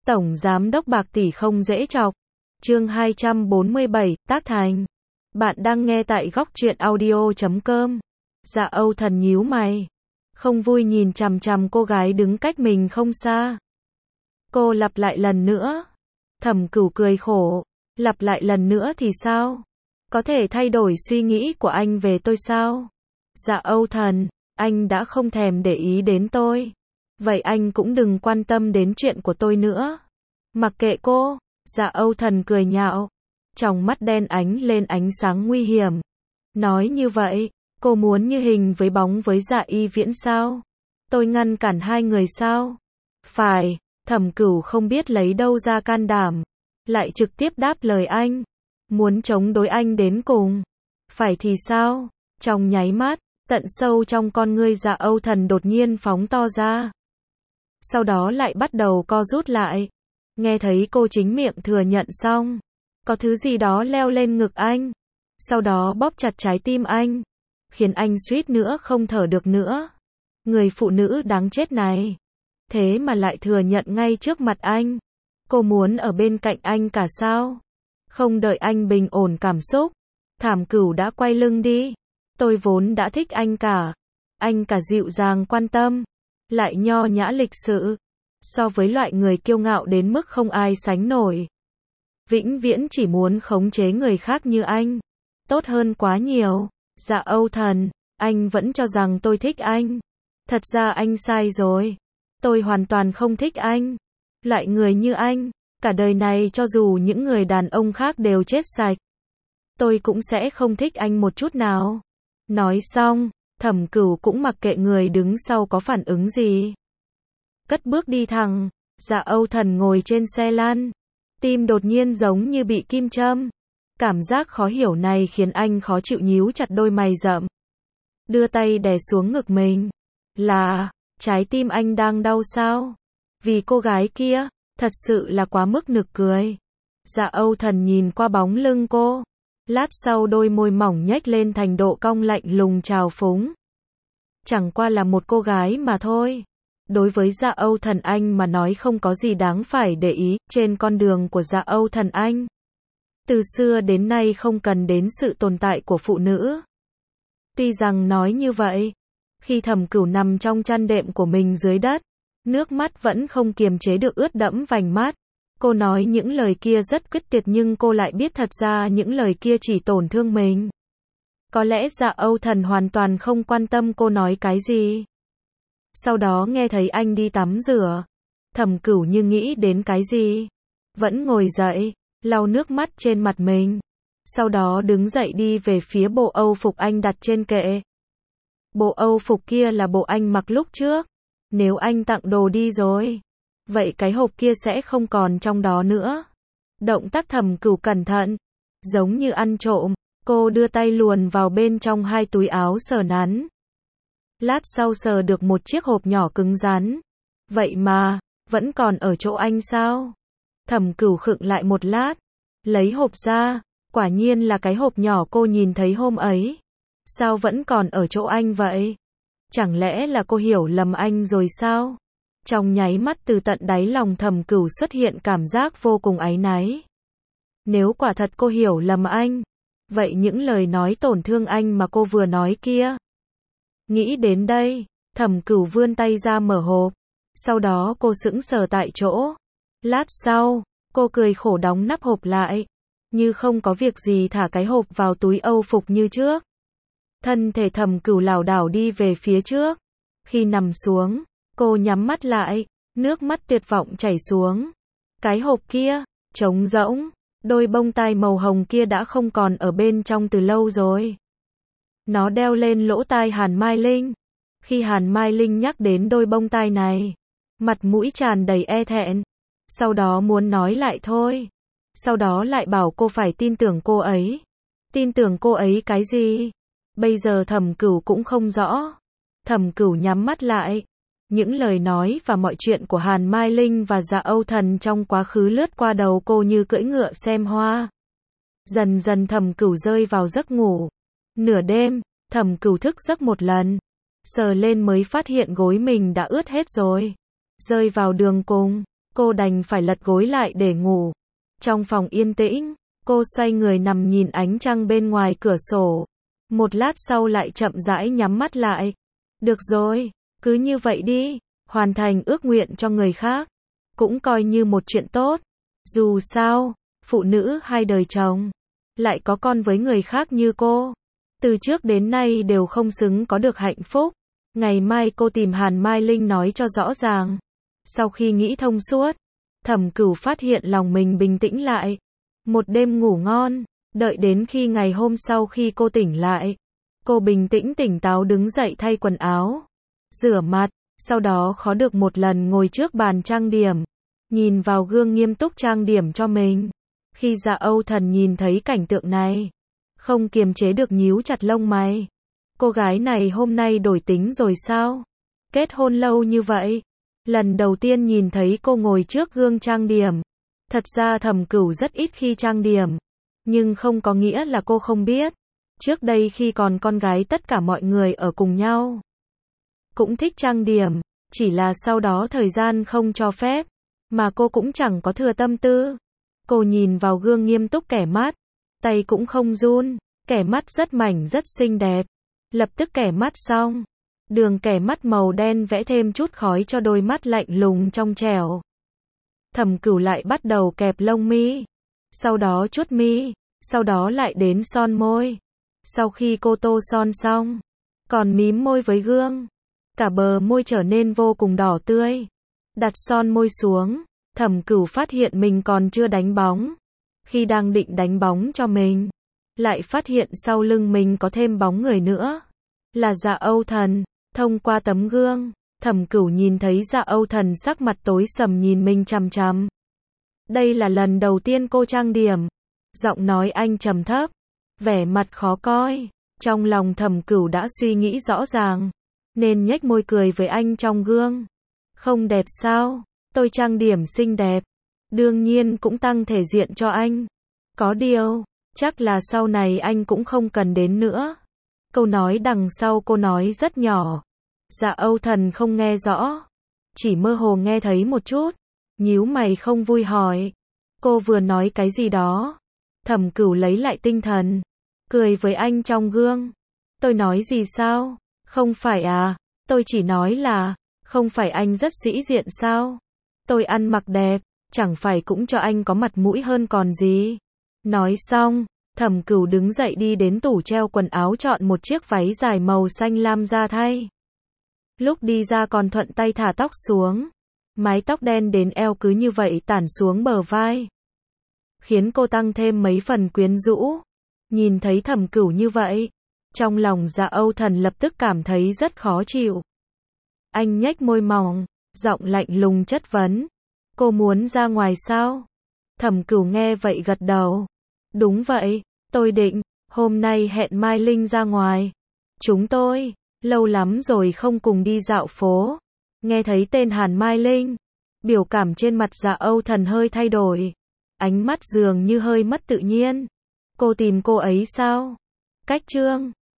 Tổng giám đốc bạc tỷ không dễ chọc. Chương 247, tác thành. Bạn đang nghe tại góc truyện audio.com. Dạ Âu Thần nhíu mày. Không vui nhìn chằm chằm cô gái đứng cách mình không xa. Cô lặp lại lần nữa. Thẩm Cửu cười khổ. Lặp lại lần nữa thì sao? Có thể thay đổi suy nghĩ của anh về tôi sao? Dạ Âu Thần, anh đã không thèm để ý đến tôi. Vậy anh cũng đừng quan tâm đến chuyện của tôi nữa. Mặc kệ cô, Dạ Âu Thần cười nhạo. Trong mắt đen ánh lên ánh sáng nguy hiểm. Nói như vậy, cô muốn như hình với bóng với Dạ Y Viễn sao? Tôi ngăn cản hai người sao? Phải, Thẩm Cửu không biết lấy đâu ra can đảm. Lại trực tiếp đáp lời anh. Muốn chống đối anh đến cùng. Phải thì sao? Trong nháy mắt, tận sâu trong con ngươi Dạ Âu Thần đột nhiên phóng to ra. Sau đó lại bắt đầu co rút lại. Nghe thấy cô chính miệng thừa nhận xong. Có thứ gì đó leo lên ngực anh. Sau đó bóp chặt trái tim anh. Khiến anh suýt nữa không thở được nữa. Người phụ nữ đáng chết này. Thế mà lại thừa nhận ngay trước mặt anh. Cô muốn ở bên cạnh anh cả sao? Không đợi anh bình ổn cảm xúc. Thẩm Cửu đã quay lưng đi. Tôi vốn đã thích anh cả. Anh cả dịu dàng quan tâm. Lại nho nhã lịch sự. So với loại người kiêu ngạo đến mức không ai sánh nổi. Vĩnh viễn chỉ muốn khống chế người khác như anh. Tốt hơn quá nhiều. Dạ Âu Thần, anh vẫn cho rằng tôi thích anh. Thật ra anh sai rồi. Tôi hoàn toàn không thích anh. Loại người như anh, cả đời này cho dù những người đàn ông khác đều chết sạch. Tôi cũng sẽ không thích anh một chút nào. Nói xong, Thẩm Cửu cũng mặc kệ người đứng sau có phản ứng gì. Cất bước đi thẳng. Dạ Âu Thần ngồi trên xe lăn. Tim đột nhiên giống như bị kim châm. Cảm giác khó hiểu này khiến anh khó chịu nhíu chặt đôi mày rậm. Đưa tay đè xuống ngực mình. Là, trái tim anh đang đau sao? Vì cô gái kia, thật sự là quá mức nực cười. Dạ Âu Thần nhìn qua bóng lưng cô. Lát sau đôi môi mỏng nhếch lên thành độ cong lạnh lùng trào phúng. Chẳng qua là một cô gái mà thôi. Đối với Dạ Âu Thần anh mà nói không có gì đáng phải để ý, trên con đường của Dạ Âu Thần anh. Từ xưa đến nay không cần đến sự tồn tại của phụ nữ. Tuy rằng nói như vậy, khi Thẩm Cửu nằm trong chăn đệm của mình dưới đất, nước mắt vẫn không kiềm chế được ướt đẫm vành mắt. Cô nói những lời kia rất quyết tuyệt nhưng cô lại biết thật ra những lời kia chỉ tổn thương mình. Có lẽ Dạ Âu Thần hoàn toàn không quan tâm cô nói cái gì. Sau đó nghe thấy anh đi tắm rửa. Thẩm Cửu như nghĩ đến cái gì. Vẫn ngồi dậy, lau nước mắt trên mặt mình. Sau đó đứng dậy đi về phía bộ Âu phục anh đặt trên kệ. Bộ Âu phục kia là bộ anh mặc lúc trước. Nếu anh tặng đồ đi rồi, vậy cái hộp kia sẽ không còn trong đó nữa. Động tác Thẩm Cửu cẩn thận, giống như ăn trộm. Cô đưa tay luồn vào bên trong hai túi áo sờ nắn. Lát sau sờ được một chiếc hộp nhỏ cứng rắn. Vậy mà, vẫn còn ở chỗ anh sao? Thẩm Cửu khựng lại một lát. Lấy hộp ra, quả nhiên là cái hộp nhỏ cô nhìn thấy hôm ấy. Sao vẫn còn ở chỗ anh vậy? Chẳng lẽ là cô hiểu lầm anh rồi sao? Trong nháy mắt từ tận đáy lòng Thẩm Cửu xuất hiện cảm giác vô cùng áy náy. Nếu quả thật cô hiểu lầm anh, vậy những lời nói tổn thương anh mà cô vừa nói kia. Nghĩ đến đây, Thẩm Cửu vươn tay ra mở hộp. Sau đó cô sững sờ tại chỗ. Lát sau, cô cười khổ đóng nắp hộp lại. Như không có việc gì thả cái hộp vào túi Âu phục như trước. Thân thể Thẩm Cửu lảo đảo đi về phía trước. Khi nằm xuống, cô nhắm mắt lại, nước mắt tuyệt vọng chảy xuống. Cái hộp kia, trống rỗng, đôi bông tai màu hồng kia đã không còn ở bên trong từ lâu rồi. Nó đeo lên lỗ tai Hàn Mai Linh. Khi Hàn Mai Linh nhắc đến đôi bông tai này, mặt mũi tràn đầy e thẹn. Sau đó muốn nói lại thôi. Sau đó lại bảo cô phải tin tưởng cô ấy. Tin tưởng cô ấy cái gì? Bây giờ Thẩm Cửu cũng không rõ. Thẩm Cửu nhắm mắt lại. Những lời nói và mọi chuyện của Hàn Mai Linh và Dạ Âu Thần trong quá khứ lướt qua đầu cô như cưỡi ngựa xem hoa. Dần dần Thẩm Cửu rơi vào giấc ngủ. Nửa đêm, Thẩm Cửu thức giấc một lần. Sờ lên mới phát hiện gối mình đã ướt hết rồi. Rơi vào đường cùng. cô đành phải lật gối lại để ngủ. Trong phòng yên tĩnh, cô xoay người nằm nhìn ánh trăng bên ngoài cửa sổ. Một lát sau lại chậm rãi nhắm mắt lại. Được rồi, cứ như vậy đi, hoàn thành ước nguyện cho người khác, cũng coi như một chuyện tốt. Dù sao, phụ nữ hai đời chồng, lại có con với người khác như cô, từ trước đến nay đều không xứng có được hạnh phúc. Ngày mai cô tìm Hàn Mai Linh nói cho rõ ràng. Sau khi nghĩ thông suốt, Thẩm Cửu phát hiện lòng mình bình tĩnh lại. Một đêm ngủ ngon, đợi đến khi ngày hôm sau khi cô tỉnh lại, cô bình tĩnh tỉnh táo đứng dậy thay quần áo, rửa mặt, sau đó khó được một lần ngồi trước bàn trang điểm, nhìn vào gương nghiêm túc trang điểm cho mình. Khi Dạ Âu Thần nhìn thấy cảnh tượng này, không kiềm chế được nhíu chặt lông mày. Cô gái này hôm nay đổi tính rồi sao? Kết hôn lâu như vậy, lần đầu tiên nhìn thấy cô ngồi trước gương trang điểm. Thật ra Thẩm Cửu rất ít khi trang điểm, nhưng không có nghĩa là cô không biết. Trước đây khi còn con gái tất cả mọi người ở cùng nhau cũng thích trang điểm, chỉ là sau đó thời gian không cho phép, mà cô cũng chẳng có thừa tâm tư. Cô nhìn vào gương nghiêm túc kẻ mắt, tay cũng không run, kẻ mắt rất mảnh rất xinh đẹp. Lập tức kẻ mắt xong, đường kẻ mắt màu đen vẽ thêm chút khói cho đôi mắt lạnh lùng trong trẻo. Thẩm Cửu lại bắt đầu kẹp lông mi, sau đó chuốt mi, sau đó lại đến son môi. Sau khi cô tô son xong, còn mím môi với gương, cả bờ môi trở nên vô cùng đỏ tươi. Đặt son môi xuống, Thẩm Cửu phát hiện mình còn chưa đánh bóng. Khi đang định đánh bóng cho mình, lại phát hiện sau lưng mình có thêm bóng người nữa, là Dạ Âu Thần. Thông qua tấm gương, Thẩm Cửu nhìn thấy Dạ Âu Thần sắc mặt tối sầm nhìn mình chằm chằm. Đây là lần đầu tiên cô trang điểm. Giọng nói anh trầm thấp, vẻ mặt khó coi. Trong lòng Thẩm Cửu đã suy nghĩ rõ ràng, nên nhếch môi cười với anh trong gương. Không đẹp sao? Tôi trang điểm xinh đẹp, đương nhiên cũng tăng thể diện cho anh. Có điều, chắc là sau này anh cũng không cần đến nữa. Câu nói đằng sau cô nói rất nhỏ. Dạ Âu Thần không nghe rõ, chỉ mơ hồ nghe thấy một chút, nhíu mày không vui hỏi. Cô vừa nói cái gì đó? Thẩm Cửu lấy lại tinh thần, cười với anh trong gương. Tôi nói gì sao? Không phải à, tôi chỉ nói là, không phải anh rất sĩ diện sao? Tôi ăn mặc đẹp, chẳng phải cũng cho anh có mặt mũi hơn còn gì. Nói xong, Thẩm Cửu đứng dậy đi đến tủ treo quần áo chọn một chiếc váy dài màu xanh lam ra thay. Lúc đi ra còn thuận tay thả tóc xuống. Mái tóc đen đến eo cứ như vậy tản xuống bờ vai, khiến cô tăng thêm mấy phần quyến rũ. Nhìn thấy Thẩm Cửu như vậy, trong lòng Dạ Âu Thần lập tức cảm thấy rất khó chịu. Anh nhếch môi mỏng, giọng lạnh lùng chất vấn. Cô muốn ra ngoài sao? Thẩm Cửu nghe vậy gật đầu. Đúng vậy, tôi định, hôm nay hẹn Mai Linh ra ngoài. Chúng tôi, lâu lắm rồi không cùng đi dạo phố. Nghe thấy tên Hàn Mai Linh, biểu cảm trên mặt Dạ Âu Thần hơi thay đổi. Ánh mắt dường như hơi mất tự nhiên. Cô tìm cô ấy sao? Cách Trương,